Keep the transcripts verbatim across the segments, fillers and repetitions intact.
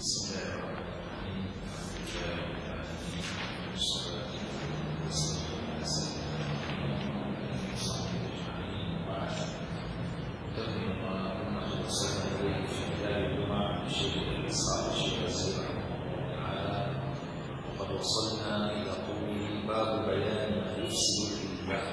بسم الله الرحمن الرحيم. الحمد لله رب العالمين، والصلاة والسلام على سيدنا محمد وصحبه أجمعين. وبعد، نكمل ما كنا وصلنا إليه في كتاب الجمعة لشيخ الإسحاق الشيخ الزين رحمه الله تعالى، وقد وصلنا إلى قوله: باب بيان ما يفسد الإيمان.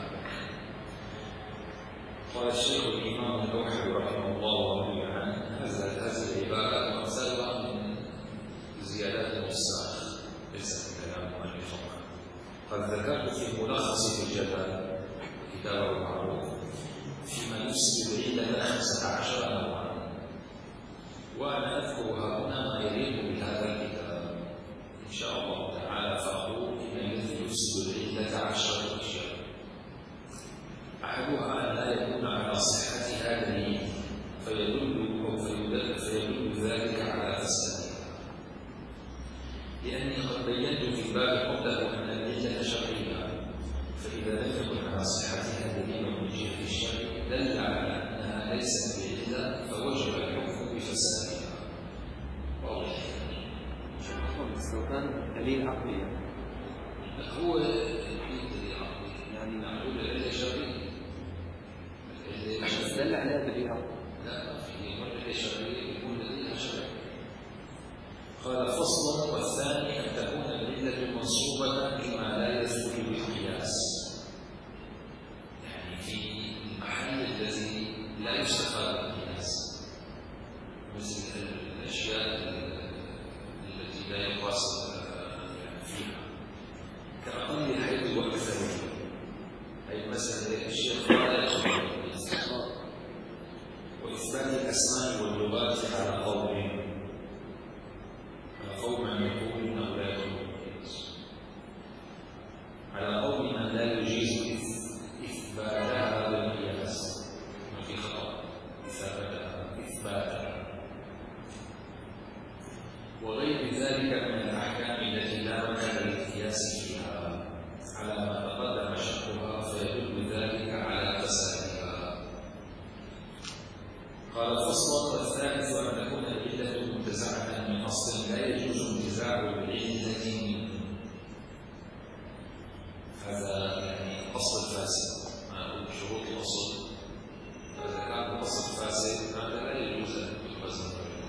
قال الشيخ الإمام النووي رحمه الله ورضي عنه: هذه العبارة مأخوذة من زيادات النساخ، ليست كلام مؤلف. قد ذكرت في ملخص في الجبل كتابه المعروف فيما يفسد العلة خمسة عشر نوعا، وأنا أذكر هنا ما يليق بهذا الكتاب إن شاء الله تعالى، فأقول إن الذي يفسد العلة عشرة أشياء. أحدها أن لا يكون على صحتها دليل فيدل أو فيدل, فيدل ذلك على فسادها، لأني قد بينت في الباب قبله أن العلة شرعية، فإذا لم يكن على صحتها دليل من جهة الشرع دل على أنها ليست بعلة، فوجب الحكم بفسادها. واضح؟ لو كان دليل عقلي هو دليل عقلي، يعني نقول العلة شرعية. دل عليها دليل عقلي. لا، في العلة شرعية يكون دليلها شرعي. قال: فصل: والثاني أن تكون العلة منصوبة لما لا يثبت بالقياس، يعني في المحل الذي لا يستفاد بالقياس، مثل الأشياء التي لا يقاس فيها، كأقل حيث وأكثره، أي مثلا الشيخ لا يدخل الاستقرار، وإثبات الأسماء واللغات على قوم على قوم من يقول إنه لا يدخل بالقياس، على قوم من لا يجيز إثباتها بالقياس، ما في خطأ، إثباتها إثباتها وغير ذلك من الأحكام التي لا مكان للقياس فيها، على ما تقدم شرحها، فيدل ذلك على فسادها. قال: فصل: والثالث أن تكون العلة منتزعة من أصل لا يجوز انتزاعه بالعلة منه. هذا يعني الأصل الفاسد، ما أقول شروط الأصل، فإذا كان الأصل فاسد هذا لا يجوز أن يتخذ منه،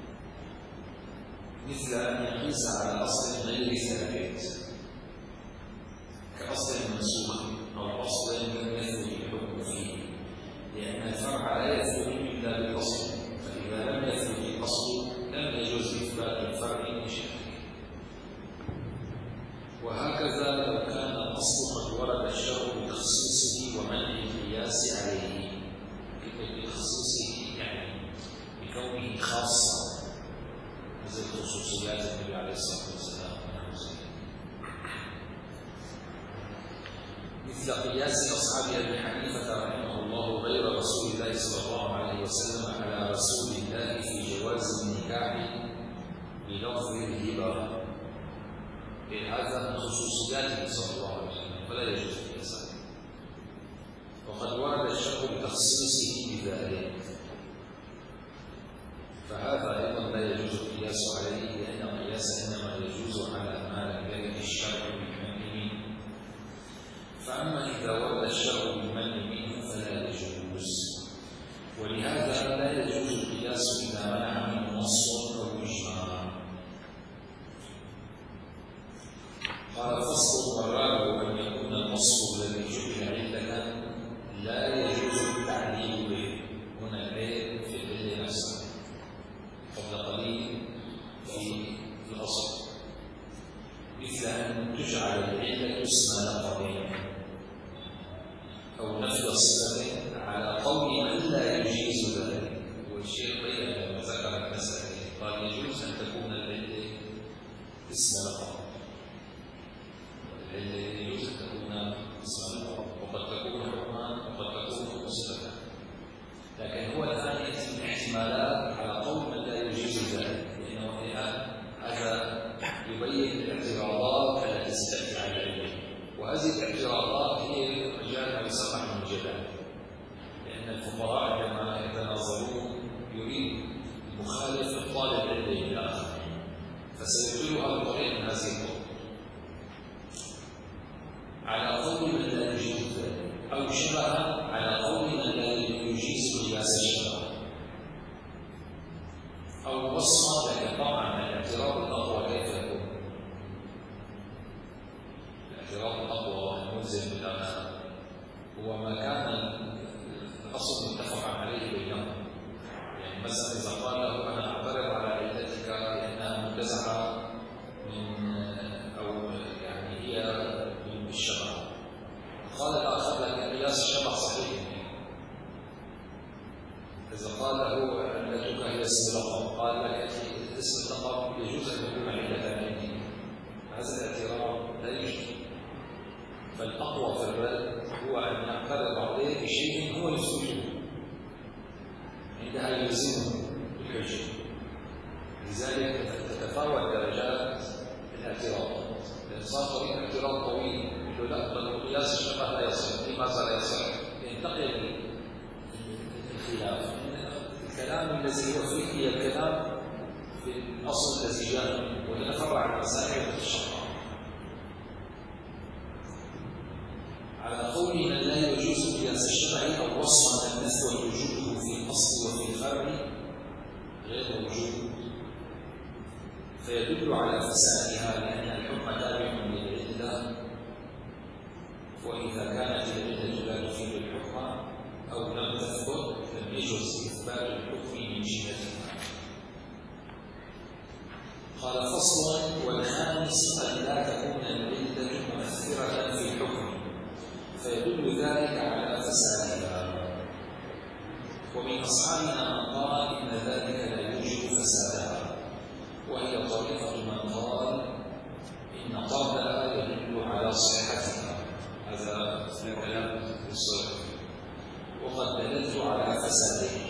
مثل أن يقيس على أصل غير ثابت كأصل منسوخ أو أصل لم يثبت الحكم فيه، لأن الفرع لا يثبت إلا بالأصل، فإذا لم يثبت الأصل لم يجوز إثبات الفرع بشكله. وهكذا لو كان الأصل قد ورد الشرع بتخصيصه ومنع القياس عليه، بتخصيصه يعني بكونه خاصا، مثل خصوصيات النبي عليه الصلاة والسلام، مثل قياس أصحاب أبي حنيفة رحمه الله غير رسول الله صلى الله عليه وسلم على رسول الله في جواز النكاح بلفظ الهبة، هذا من خصوصياته صلى الله عليه وسلم، فلا يجوز القياس عليه، وقد ورد الشرع بتخصيصه بذلك، فهذا أيضا لا يجوز القياس عليه، لأن القياس إنما يجوز على ما لم يرد الشرع بالمنع منه، فأما إذا ورد الشرع بالمنع منه فلا يجوز، ولهذا لا يجوز القياس إذا منع منه نص أو إجماع. قال: فصل: والرابع أن يكون النص الذي جعل علة لا يجوز التعليل به. هنا العلم في العلة نفسها، قبل قليل في الأصل، مثل أن تجعل العلة اسم لقب أو نفي الصفة على قول من لا يجيز ذلك. والشيخ بين لما ذكر المسألة قال: يجوز أن تكون العلة اسم لقب، العلة يجوز أن تكون اسم لقب، وقد تكون حكما وقد تكون صفة، لكن هو الآن يأتي الاحتمالات على قول من لا يجيز ذلك، لأنه هذا يبين الاعتراضات التي ستأتي على العلة، وهذه الاعتراضات هي مجال ما يسمى بالجدل، لأن الفقهاء عندما يتناظرون يريد المخالف إبطال العلة إلى آخره، فسيبطلها بطريق من هذه الطرق على قول من لا يجيز ذلك، أو شبه على قول من لا يجيز قياس الشبه، أو وصفا. لكن طبعا الاعتراض الأقوى كيف يكون؟ الاعتراض الأقوى الملزم بالأمان هو ما كان الأصل متفقا عليه بينهم. يعني مثلا إذا قال له أنا أعترض على علتك لأنها منتزعة من أو يعني هي من الشبه، قال الآخر لك قياس الشبه صحيح. إذا قال له علتك هي اسم لقب، قال لك اسم اللقب يجوز أن يكون علة عندي، هذا الاعتراض لا يجوز. فالأقوى في الرد هو أن يعترض عليه بشيء هو يثبته، عندها يلزمه بالحجة. لذلك تتفاوت درجات الاعتراض. الإنسان طريق اعتراض طويل يقول لا بل قياس الشبه لا يصح، لماذا لا يصح؟ ينتقل الخلاف. الكلام الذي هو فيه هي الكلام في الأصل الذي جاء منه، ونتفرع عن مسائل الشرع. على قول من لا يجوز قياس الشرع أو وصفا المثل وجوده في الأصل وفي الفرع غير موجود، فيدل على فسادها لأن الحكم تابع للعلة، وإذا كانت العلة لا تفيد الحكم أو لم تثبت لم يجوز إثبات الحكم من جهتها. قال فصل: والخامس أن لا تكون العلة مؤثرة في الحكم فيدل ذلك على فسادها. ومن أصحابنا من قال إن ذلك لا يوجب فسادها، وهي طريقة من قال إن طردها يدل على صحتها. هذا كلام الصحيح، وقد دللت على فساده.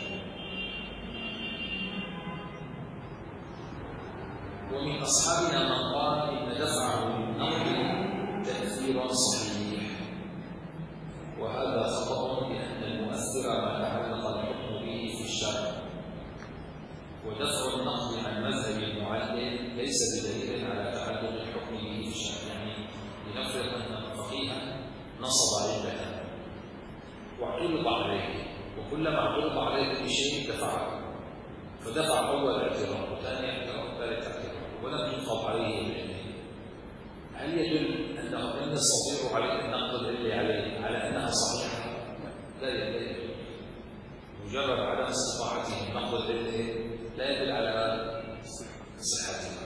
ومن أصحابنا من قال إن دفعه للنقل تأثير صحيح، وهذا خطأ لأن المؤثر ما تعلق الحكم به في الشرع، ودفع النقل عن مذهب المعلم ليس بدليل على تعلق الحكم به في الشرع. يعني لنفرض أن فقيها نصب علة واعترض عليه، وكلما اعترض عليه بشيء دفعه، فدفع أول اعتراض وثاني اعتراض وثالث اعتراض ولم ينقض عليه العلة. هل يدل أنه لم يستطيعوا عليه أن نقض العلة عليه على أنها صحيحة؟ لا يدل. مجرد عدم استطاعتهم نقض العلة لا يدل على صحتها.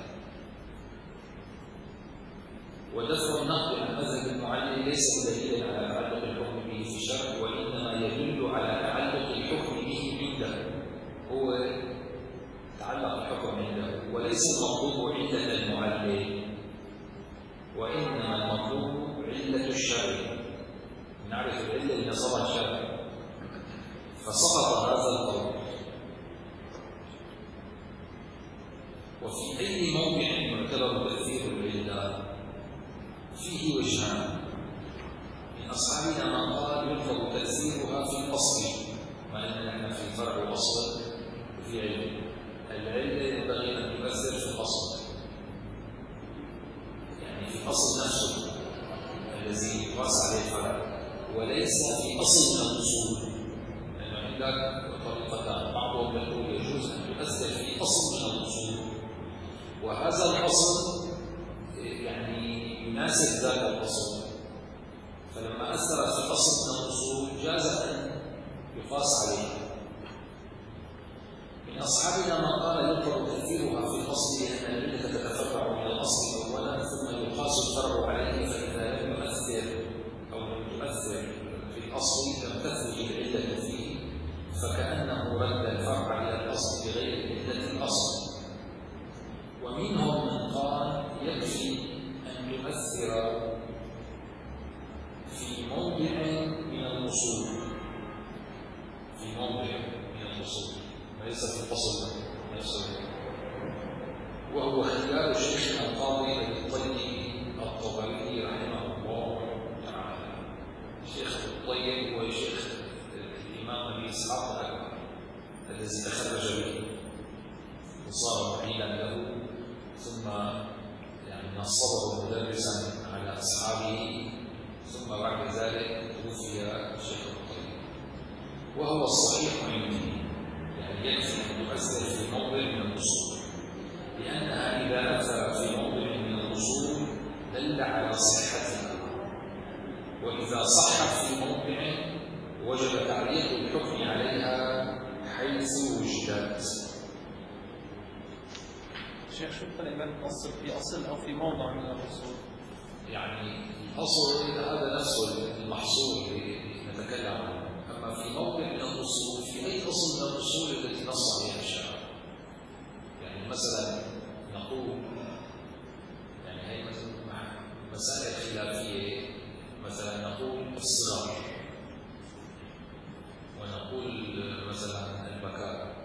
ودفع النقد عن مذهب المعلم ليس بدليلا على تعلق الحكم به في الشرع، وإنما يدل على تعلق الحكم به عنده، هو تعلق الحكم عنده، وليس المطلوب علة المعلم، وإنما المطلوب علة الشرع. نعرف العلة اللي نصبها الشرع، فسقط هذا القول. وفي أي موضع يعتبر تأثير العلة فيه وجهان. من أصحابنا من قال يطلب تأثيرها في الأصل، مع أننا نحن في فرع وأصل وفي علم. العلة ينبغي أن تؤثر في الأصل، يعني في الأصل نفسه الذي يقاس عليه الفرع، وليس في أصل من الأصول. لأنه عندك طريقتان، بعضهم يقول يجوز أن تؤثر في أصل من الأصول، وهذا الأصل يعني يناسب ذات الأصل، فلما أثر في أصل من الأصول جاز أن يقاس عليه. من أصحابنا من قال يطلب تأثيرها في الأصل لأن العلة تتفرع من الأصل أولا ثم يقاس الفرع عليه، فإذا لم يؤثر أو لم تؤثر في الأصل لم تثبت العلة فيه، فكأنه رد الفرع إلى الأصل بغير علة الأصل. ومنهم من قال يكفي أن يؤثر في موضع من الأصول، في موضع من الأصول وليس في الفصل نفسه، وهو خيار شيخنا القاضي الطيب الطبري رحمه الله تعالى. الشيخ الطيب هو شيخ الإمام أبي إسحاق الأكبر الذي تخرج به وصار معينا له ثم يعني نصبه مدرسا على أصحابه، ثم بعد ذلك توفي الشيخ الطيب. وهو الصحيح عندي، يعني يكفي أن تؤثر في موضع من الأصول، لأنها إذا أثر في موضع من الأصول دل على صحتها، وإذا صحت في موضع وجب تعليق الحكم عليها حيث وجدت. شيخ شو الفرق بين الأصل في أصل أو في موضع من الأصول؟ يعني الأصل هذا نفسه المحصول اللي نتكلم عنه، أما في موضع من الأصول في أي أصل من الأصول التي نص عليها الشرع. يعني مثلا نقول يعني هي مسائل خلافية، مثلا نقول الصغار ونقول مثلا البكاء،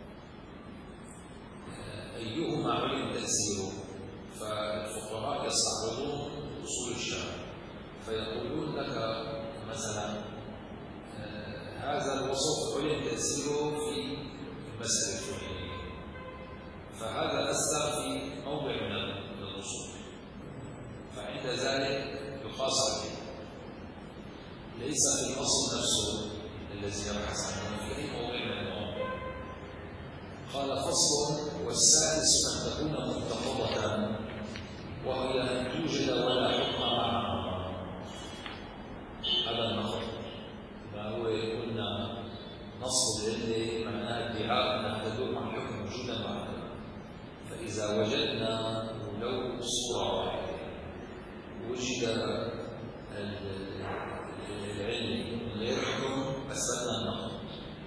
أيهما علم تأثيره؟ فالفقهاء يستعرضون أصول الشرع فيقولون لك مثلا هذا الوصف علم تأثيره في المسألة الفلانية، فهذا أثر في موضع من الأصول، فعند ذلك يقاس عليه، ليس في الأصل نفسه الذي يبحث عنه في أي موضع من المواضع. قال فصل: والسادس أن تكون مفتقدة، وهي أن توجد ولا حكم معها. هذا النقد ما هو قلنا نص العلة معناه ادعاء أنها تدور مع الحكم وجودا وعدما، فإذا وجدنا لو صورة واحدة وجد العلة من غير حكم أثبتنا النقد.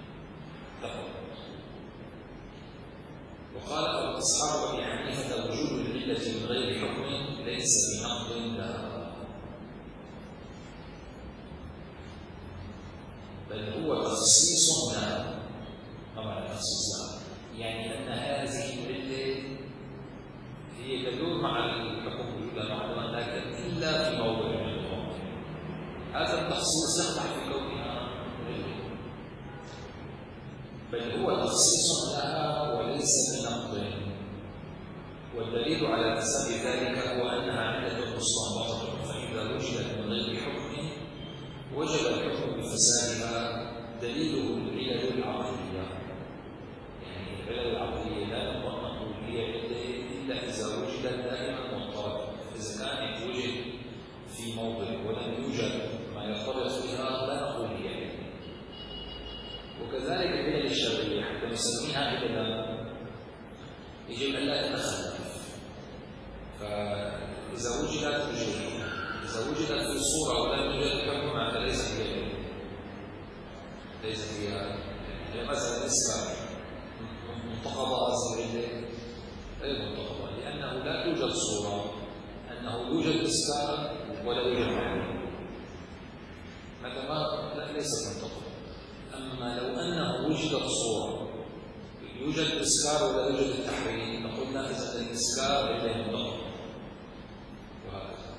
وقال أصحاب أبي حنيفة وجود العلة من غير حكم ليس بنقض لها، بل هو تخصيص لها. ما معنى تخصيص لها؟ يعني أن هذه العلة هي تدور مع الحكم وجودا وعدما، لكن إلا في موضع من المواضع. هذا التخصيص يقع في كونها علة، بل هو تخصيص لها وليس بنقض. والدليل على فساد ذلك هو أنها علة مستنبطة، فإذا وجدت من غير حكم وجب الحكم بفسادها. دليله العلل العقلية، يعني العلل العقلية لا نقول هي علة إلا إذا وجدت دائما مضطربة، إذا كانت وجد في موضع ولم يوجد ما يرتبط بها لا نقول هي علة. وكذلك العلل الشرعية حتى نسميها علة يجب أن لا تتخلف، فإذا وجدت وجدت إذا وجدت في صورة ولم يوجد الحكم فليست هي علة، ليست هي هي مثلا الإسلام منتقضة هذه العلة غير منتقضة، لأنه لا توجد صورة أنه يوجد إسلام ولا يوجد حكم، هذا ما ليست منتقضة. أما لو أنه وجدت صورة يوجد إسكار ولا يوجد التحريم، نقولنا إذا الإسكار إلا منتقض، وهكذا.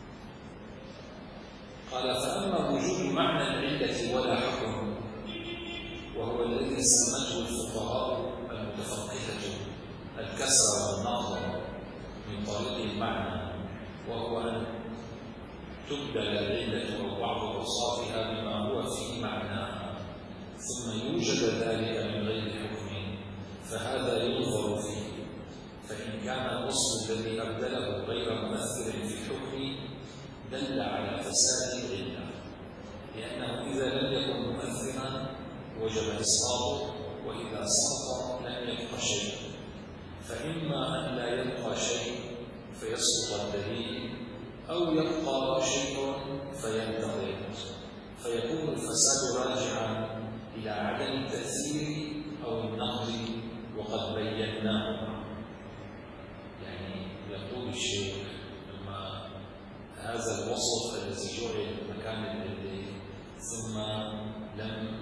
قال: فأما وجود معنى العلة ولا حكم، وهو الذي سمته الفقهاء المتفقهة الكسر والنقض من طريق المعنى، وهو أن تبدل العلة أو بعض أوصافها بما هو في معناها ثم يوجد ذلك من غير حكم، فهذا ينظر فيه، فإن كان الوصف الذي أبدله غير مؤثر في الحكم دل على فساد العلة، لأنه إذا لم يكن مؤثرا وجب إسقاطه، وإذا سقط لم يبق شيء، فإما أن لا يبقى شيء فيسقط الدليل، أو يبقى شيء فينتقض، فيكون الفساد راجعا إلى عدم التأثير أو النقض، وقد بيناه. يعني يقول الشيخ لما هذا الوصف الذي جعل مكان العلة ثم لم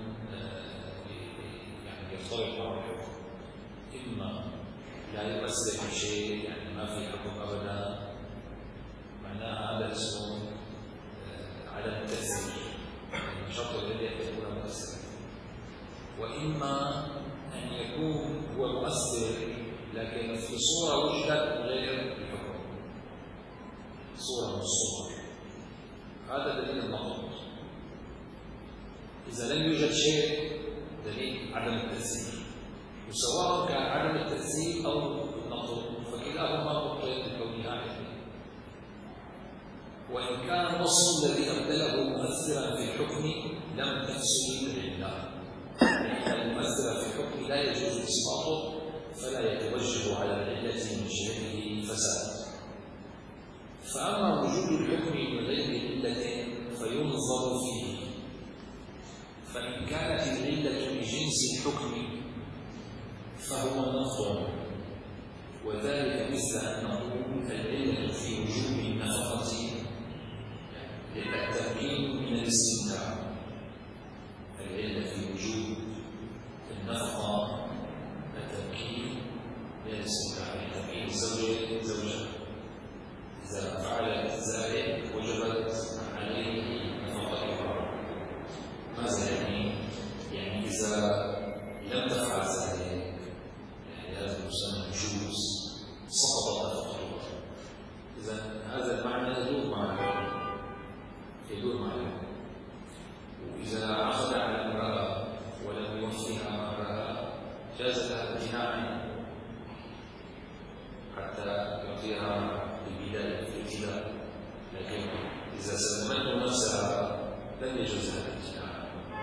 يعني يختلط مع الحكم، إما لا يمثل شيء يعني ما في حكم أبدا، معناها هذا اسمه عدم التأثير، يعني شرط العلة أن يكون مؤثرا، وإما أن يكون هو مؤثر لكن في صورة وجدت غير الحكم، صورة من الصور، هذا دليل النقض. إذا لم يوجد شيء دليل عدم التأثير، وسواء كان عدم التأثير أو النقض فكلاهما مبطل لكونها علمية. وإن كان النص الذي أبدله مؤثرا في الحكم لم تفسد العلة، لأن المؤثر في الحكم لا يجوز إسقاطه فلا يتوجه على العلة من شبهه فساد. فأما وجود الحكم من غير علة فينظر فيه، فإن كانت العلة لجنس الحكم فهو نقض، وذلك مثل أن نقول العلة في وجوب النفقة التمكين من الاستمتاع، العلة في وجوب النفقة التمكين من الاستمتاع، تمكين الزوجة زوجها إذا فعل ذلك وجبت عليه نفقتها. ماذا يعني؟ يعني إذا لم تفعل ذلك يعني هذا المسمى يجوز سقطت نفقتها. إذا هذا المعنى يدور مع الحكم، يدور مع الحكم. وإذا عقد على امرأة ولم يوفيها مهرها جاز لها الجناح عنه حتى يعطيها بالبداية في الابتداء، لكن إذا سلمته نفسها لم يجوز هذا الجناح.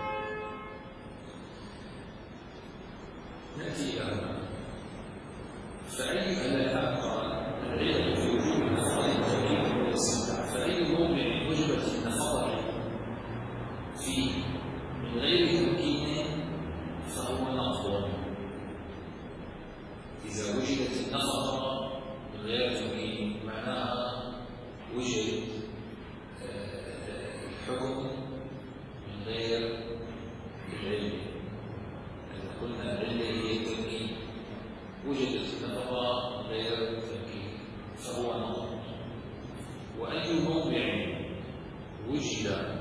نأتي إلى هنا، فأي الآن قال العلة في وجوب النفقة التمكين من الاستمتاع، فأي موضع وجبت النفقة فيه من غير تمكين فهو نقض. إذا وجدت النفقة من غير تمكين معناها وجد الحكم من غير العلة. قلنا العلة هي التمكين، وجدت النفقة من غير التمكين فهو نقض. وأي موضع وجد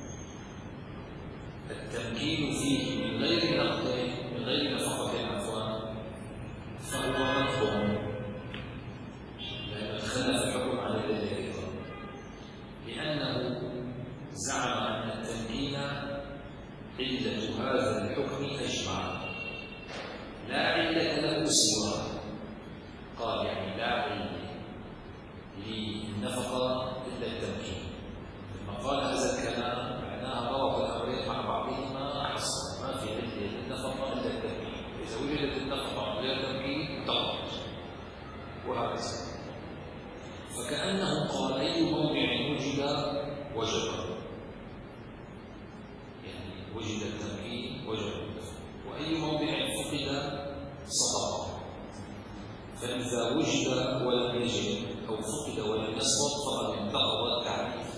التمكين فيه من غير نقض من غير نفقة عفوا فهو نقض، لأن خلف الحكم على العلة أيضا، لأنه زعم أن التمكين علة هذا الحكم أجمع، لا علة له سواه. قال يعني لا علة للنفقة إلا التمكين. لما قال هذا الكلام معناها ربط الأمرين مع بعضهما حصرا، ما في علة للنفقة إلا التمكين، إذا وجدت النفقة غير تمكين تغلط، وهكذا. فكأنه قال أي موضع وجد وجب، يعني وجد التمكين وجب النفقة، وأي موضع فقد سقط. فإذا وجد ولم يجد أو فقد ولم يسقط فقد انتقض التعريف.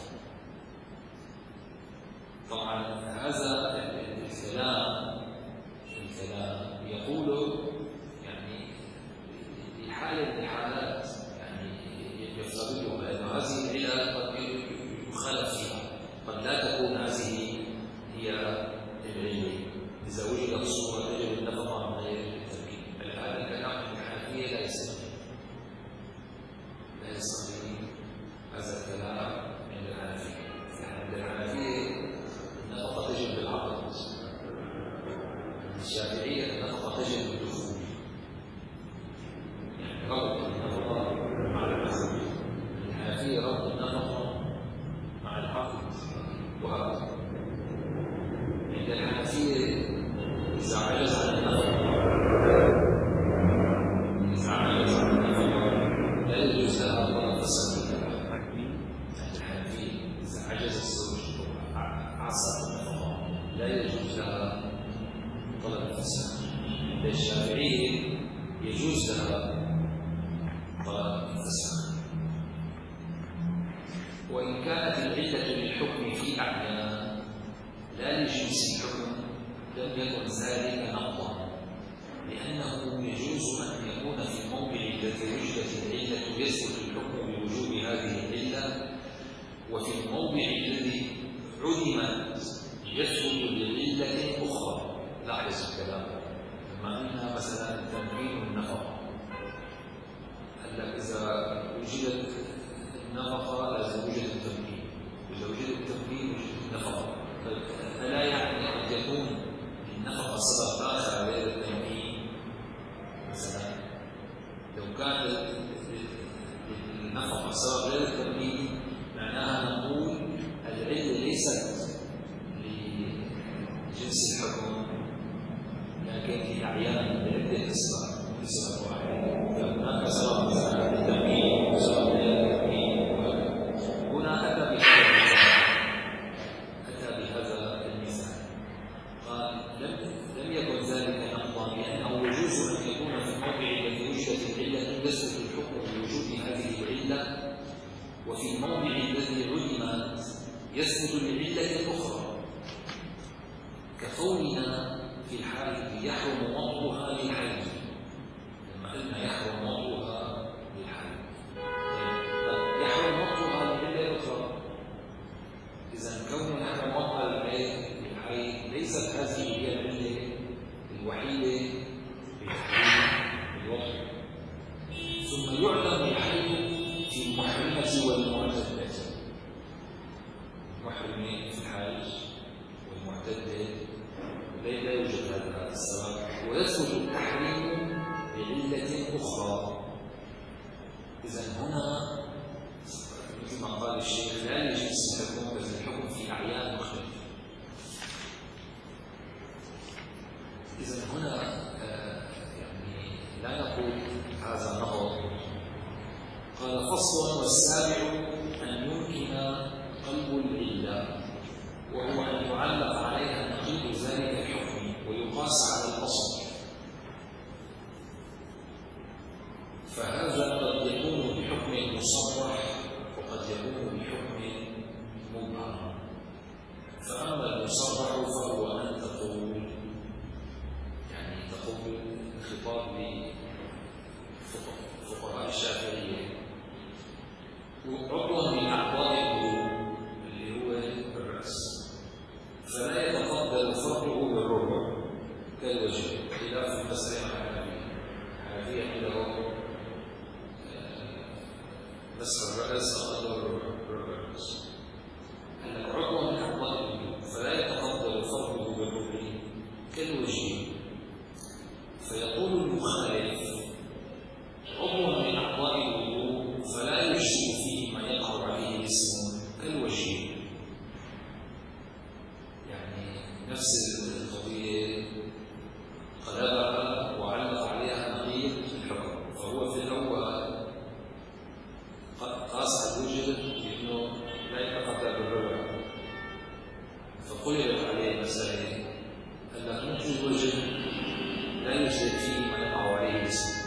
طبعا هذا الكلام الكلام يقول يعني في حالة من الحالات يعني يفترض بأن هذه العلة قد يخالف فيها، قد لا تكون هذه هي العلة. إذا وجدت صورة تجب النفقة من غير التمكين، بل هذا الكلام الحنفية لا يستقيم، لا يستقيم هذا الكلام عند الحنفية. عند الحنفية النفقة تجب بالعقد، الشافعية النفقة تجب بالدخول، يعني ربط النفقة مع العقد، الحنفية ربط النفقة مع العقد وهكذا. عند الحنفية إذا عجز عن النفقة إذا عجز عن النفقة لا يجوز لها طلب السبيل. عند الحنفية إذا عجز الزوج عصى النفقة لا يجوز لها طلب الفساد. عند الشافعية يجوز لها طلب الفساد. وإن كانت العلة للحكم في أعيان لا لجنس الحكم لم يكن ذلك نقضا، لأنه يجوز أن يكون في الموضع الذي وجدت العلة يثبت الحكم بوجود هذه العلة، وفي الموضع الذي عدمت يثبت لعلة أخرى. لاحظ الكلام، لما قلنا مثلا تمكين النفقة كانت النفقة سبب غير التمليك معناها نقول العلة ليست لجنس الحكم لكن هي أعيان لعدة أسباب لسبب واحد. فهناك سبب مثلا للتمليك وسبب غير التمليك وهكذا. هنا أتى بهذا أتى بهذا المثال قال لم لم يكن ذلك نقضا لأنه يجوز أن يكون في الموضع الذي وجدت العلة يثبت الحكم بوجود هذه العلة، وفي الموضع الذي علمت يثبت لعلة أخرى، كقولنا في الحال يحرم وضعها للحي. لما قلنا يحرم وضعها للحي، طيب يحرم وضعها لعلة أخرى. إذا كون يحرم وضعها للحي ليست هذه هي العلة الوحيدة لتحريم الوضع. ثم يعلم الحي في المحرمة والمعتدة. المحرمة في الحاج والمعتدة لا يوجد هذا السبب، ويثبت التحريم بعلة أخرى. إذا هنا مثل ما قال الشيخ لا يجوز الحكم بل الحكم في أعيان مختلفة. إذا هنا يعني لا نقول هذا نظر. قال فصل والسابع أن يمكن قلب العلة، وهو أن يعلق عليها نقيض ذلك الحكم ويقاس على الأصل. فهذا قد يكون بحكم مصرح وقد يكون بحكم مبهم. فأما المصرح فهو أن تقول يعني تقول خطاب لفقهاء الشافعية عضوا من أعضاء القلوب اللي هو الرأس، فلا يتفضل فرضه بالربع كالوجه، خلاف المسألة مع الحنفية. الحنفية له مسح الرأس أقل ربع الرأس. أنك عضوا من أعضاء القلوب فلا يتفضل فرضه بالربع كالوجه، فيقول المخالف عضوا من أعضاء الوضوء فلا يجزئ فيه ما يقع عليه اسم كالوجه. يعني نفس القضية قلبها وعلق عليها نقيض الحكم. فهو في الأول قاس الوجه بأنه لا يتقدر بالربع، فقلبت عليه مسائل أن نجي الوجه لا يجزئ فيه ما يقع عليه اسم.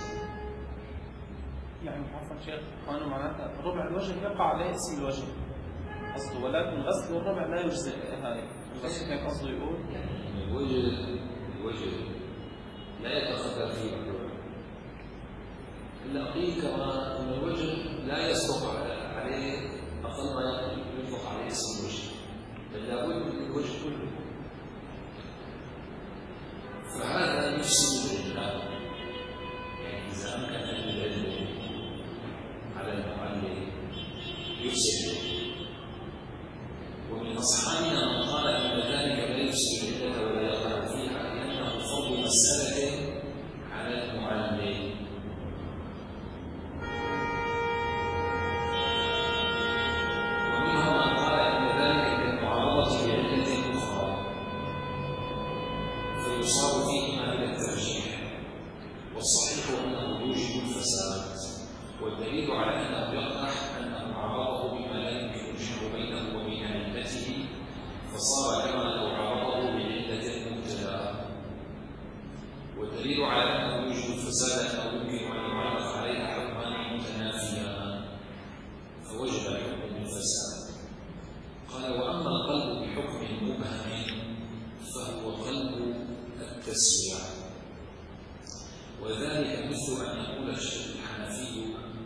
يعني عفوا شيخ قالوا معناتها ربع الوجه يقع عليه اسم الوجه قصده، ولكن غسل الربع لا يجزئ. هاي الغسل كان قصده يقول يعني الوجه الوجه لا يتقدر فيه الربع. النقيض كما ان الوجه لا يصدق عليه اقل ما يطلق عليه اسم الوجه، بل لابد من الوجه كله. فهذا يفسد العلة. يعني اذا امكن ان العلم على المعلم يفسد. ومن اصحابنا من قال ان ذلك لا يفسد العلة ولا يقع فيها لانه فرض مسألة على المعلم. يصار فيهما إلى الترجيح، والصحيح أنه يوجب الفساد، والدليل على أنه يقدح أنه عرضه بما لا يمكن الجمع بينه وبين علته، فصار كما لو عرضه بعلة مبتدأة. والدليل على أنه يوجب الفساد أنه يمكن أن يعرض عليها حكمان متنافيان، فوجب الحكم بالفساد. قال وأما القلب بحكم مبهم فهو قلب التسوية، وذلك مثل أن يقول الحنفي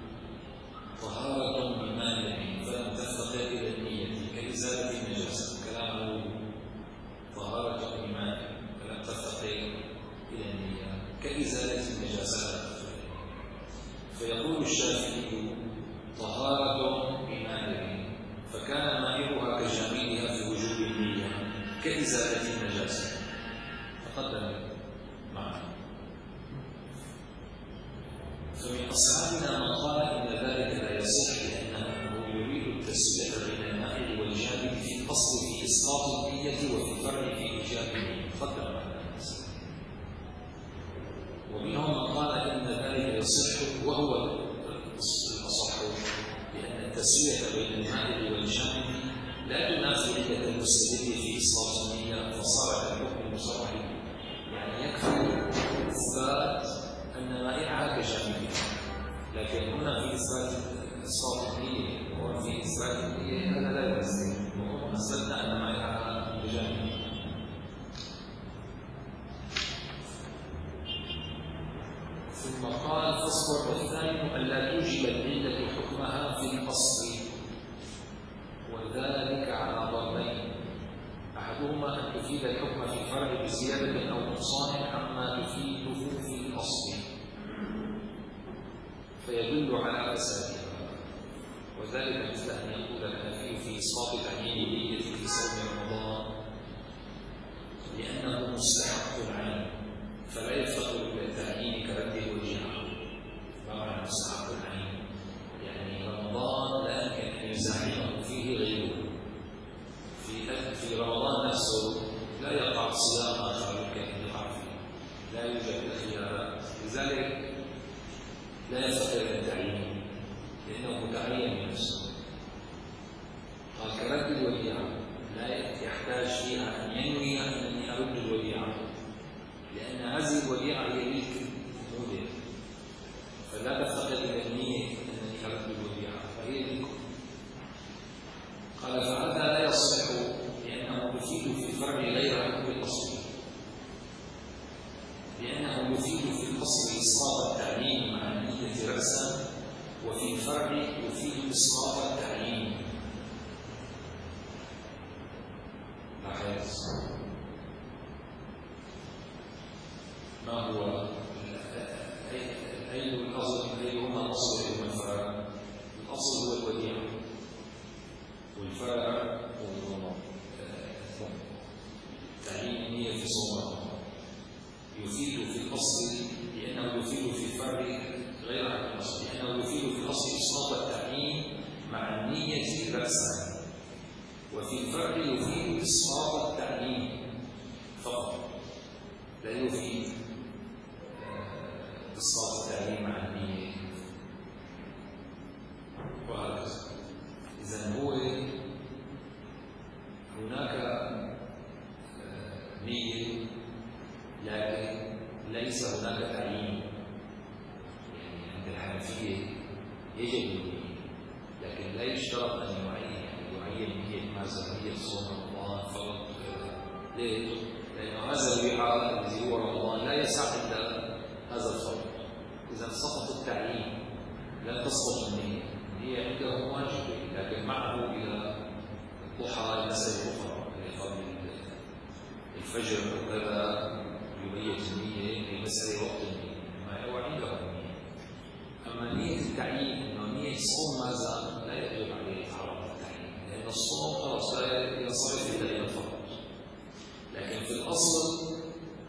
طهارة بمانع فلم تفتقر إلى النية كإزالة النجاسة. كلام الوضوء طهارة بمانع فلم تفتقر إلى النية كإزالة النجاسة. فيقول الشافعي طهارة بمانع فكان مانعها كجميلها في وجوب النية كإزالة النجاسة. تقدم معنا. فمن أصحابنا من قال إن ذلك لا يصح لأنه يريد التسوية بين النائل والجانب في الأصل في إسقاط النية وفي الفرع في إيجاب النية. قدر معنا المسألة. ومنهم من قال إن ذلك يصح وهو الأصح لأن التسوية بين النائل والجانب لا تنافي عدة المستدل في إسقاط النية فصار كالحكم مصرح. يعني يكفي إثبات أن مائعها كجانبها، لكن هنا في إثبات إسقاط النية وفي إثبات النية هذا لا يلزم، وهم أثبتنا أن مائعها كجانبها. ثم قال فصل الثاني ألا توجب العلة حكمها في الأصل، وذلك على ضربين: أحدهما أن تفيد الحكم في الفرع بزيادة أو نقصان عما تفيده في الأصل فيدل على فسادها، وذلك مثل أن يقول الحنفي في إسقاط تعيين النية في صوم رمضان لأنه مستحق العين فلا يفتقر إلى التعيين كرد الوجيعة. ما معنى مستحق العين؟ يعني رمضان لا يمكن أن يزاحمه فيه غيره. في في رمضان نفسه لا يقع صيام آخر يمكن أن يقع فيه، لا يوجد الخيارات، لذلك لا يفتقر إلى التعيين لأنه متعين بنفسه. قال كرد الوديعة لا يحتاج فيها أن ينوي أنني أرد الوديعة، لأن هذه الوديعة هي ملك المودع، فلا تفتقر إلى النية أنني أرد الوديعة فهي ملك. قال فهذا لا يصح لأنه يفيد في الفرع غير حكم الأصل، لأنه يفيد في الأصل إسقاط التعيين مع النية رأسا، وفي الفرع يفيد إسقاط التعيين. لاحظ ما هو أي الأصل أيهما الأصل أيهما الفرع؟ الأصل هو الوديعة والفرع هو تعيين النية في صوم رمضان. يفيد في الأصل لأنه يفيد في الفرع غير عن الأصل، لأنه يفيد في الأصل إسقاط التعيين مع النية رأسا، وفي الفرع يفيد إسقاط التعيين فقط، لا يفيد إسقاط التعيين مع النية، وهكذا. إذن هو هناك نية لكن ليس هناك تعيين. يعني عند الحنفية يجب النية لكن لا يشترط أن يعين، يعني يعين نية ماذا هي صوم رمضان فقط. ليه؟ لأن هذا الوعاء الذي هو رمضان لا يسع إلا هذا الفرض. إذا سقط التعيين لا تسقط النية، هي عندهم واجبة لكن معه إلى الضحى المسألة أخرى قبل الفجر وكذا يبيت النية في مسألة وقت النية، ما هو عندهم النية. أما نية التعيين إنه نية صوم ماذا لا يجب عليه تعرض التعيين، لأن الصوم خلاص لا ينصرف إلا إلى الفرض. لكن في الأصل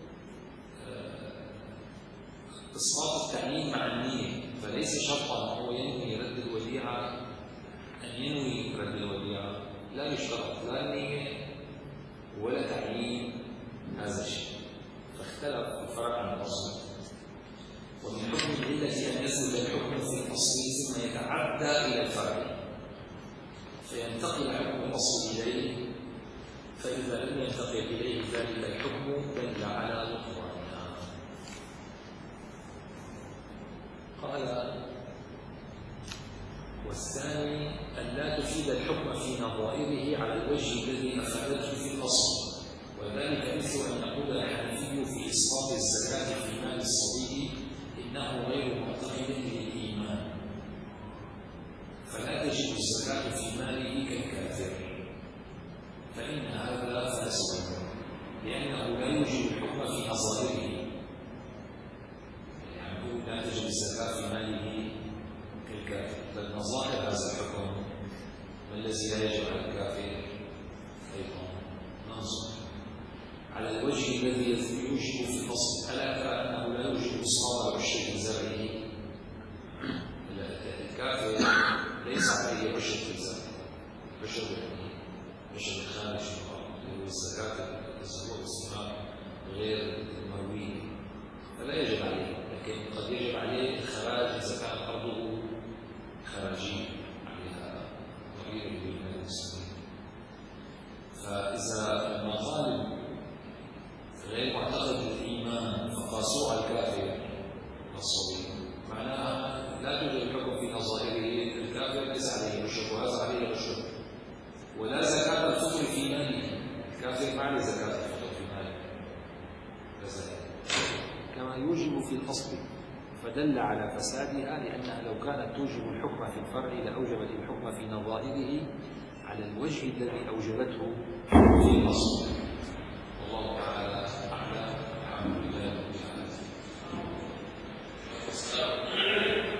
إسقاط التعيين مع النية، فليس شرطا هو ينوي رد الوديعة أن ينوي رد الوديعة، لا يشترط لا نية ولا تعيين هذا الشيء، فاختلف الفرق عن الأصل. ومن حكم العلة أن يثبت الحكم في الأصل ثم يتعدى إلى الفرع فينتقل حكم الأصل إليه، فإذا لم ينتقل إليه ذلك الحكم دل على بطلانها. قال والثاني أن لا تفيد الحكم في نظائره على الوجه الذي أفادته في الأصل، وذلك مثل أن يقول الحنفي في إسقاط الزكاة في مال الصبي إنه غير معتقد للإيمان فلا تجب الزكاة في ماله كالكافر، فإن هذا فاسد لأنه لا يوجب الحكم في نظائره. يعني لا تجب الزكاة في ماله كالكافر، بل مظاهر هذا الحكم ما الذي لا يجب على الكافر أيضا ننظر على الوجه الذي يوجب في الأصل. ألا ترى أنه لا يوجب إسقاط عشر من زرعه يرشد وهذا عليه رشد. ولا زكاة الفطر في ماله، الكافر ما عليه زكاة الفطر في ماله كما يوجب في الأصل، فدل على فسادها لأنها لو كانت توجب الحكم في الفرع لأوجبت الحكم في نظائره على الوجه الذي أوجبته في الأصل. والله تعالى أعلم. الحمد لله رب العالمين.